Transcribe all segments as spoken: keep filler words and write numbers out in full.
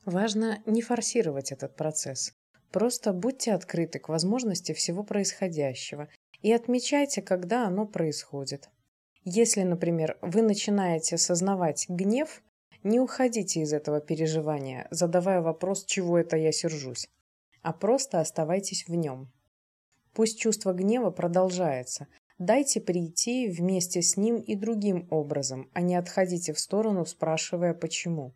Важно не форсировать этот процесс. Просто будьте открыты к возможности всего происходящего и отмечайте, когда оно происходит. Если, например, вы начинаете осознавать гнев, не уходите из этого переживания, задавая вопрос, чего это я сержусь, а просто оставайтесь в нем. Пусть чувство гнева продолжается. Дайте прийти вместе с ним и другим образом, а не отходите в сторону, спрашивая почему.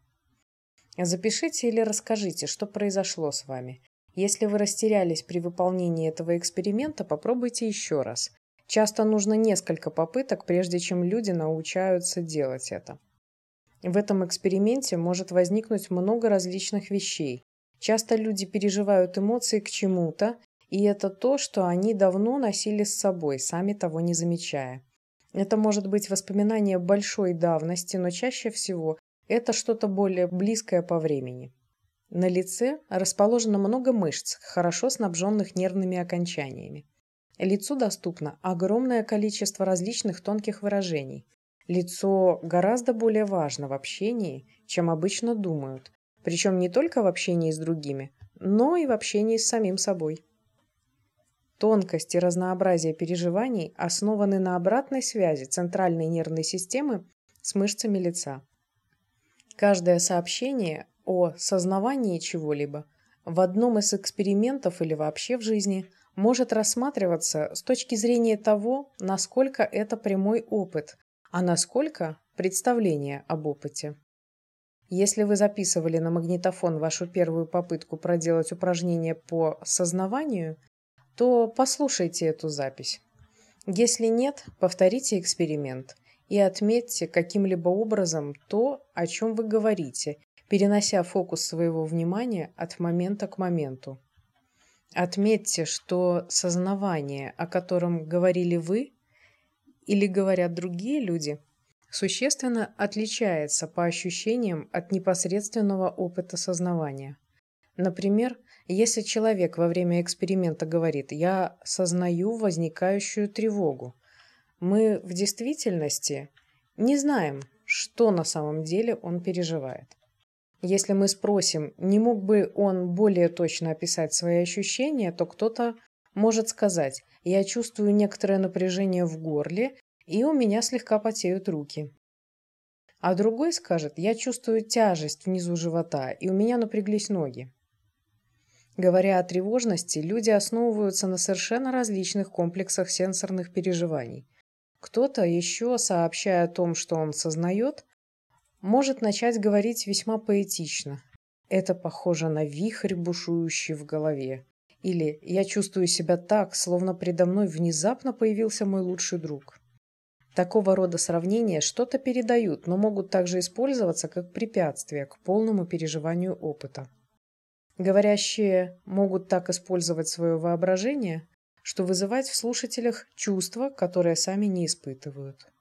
Запишите или расскажите, что произошло с вами. Если вы растерялись при выполнении этого эксперимента, попробуйте еще раз. Часто нужно несколько попыток, прежде чем люди научаются делать это. В этом эксперименте может возникнуть много различных вещей. Часто люди переживают эмоции к чему-то, и это то, что они давно носили с собой, сами того не замечая. Это может быть воспоминание большой давности, но чаще всего это что-то более близкое по времени. На лице расположено много мышц, хорошо снабженных нервными окончаниями. Лицу доступно огромное количество различных тонких выражений. Лицо гораздо более важно в общении, чем обычно думают, причем не только в общении с другими, но и в общении с самим собой. Тонкость и разнообразие переживаний основаны на обратной связи центральной нервной системы с мышцами лица. Каждое сообщение о сознавании чего-либо в одном из экспериментов или вообще в жизни может рассматриваться с точки зрения того, насколько это прямой опыт, а насколько представление об опыте. Если вы записывали на магнитофон вашу первую попытку проделать упражнение по сознаванию, то послушайте эту запись. Если нет, повторите эксперимент и отметьте каким-либо образом то, о чем вы говорите, перенося фокус своего внимания от момента к моменту. Отметьте, что сознавание, о котором говорили вы или говорят другие люди, существенно отличается по ощущениям от непосредственного опыта сознавания. Например, если человек во время эксперимента говорит «я сознаю возникающую тревогу», мы в действительности не знаем, что на самом деле он переживает. Если мы спросим, не мог бы он более точно описать свои ощущения, то кто-то может сказать «я чувствую некоторое напряжение в горле, и у меня слегка потеют руки». А другой скажет «я чувствую тяжесть внизу живота, и у меня напряглись ноги». Говоря о тревожности, люди основываются на совершенно различных комплексах сенсорных переживаний. Кто-то еще, сообщая о том, что он сознает, может начать говорить весьма поэтично. Это похоже на вихрь, бушующий в голове. Или «я чувствую себя так, словно предо мной внезапно появился мой лучший друг». Такого рода сравнения что-то передают, но могут также использоваться как препятствие к полному переживанию опыта. Говорящие могут так использовать свое воображение, что вызывать в слушателях чувства, которые сами не испытывают.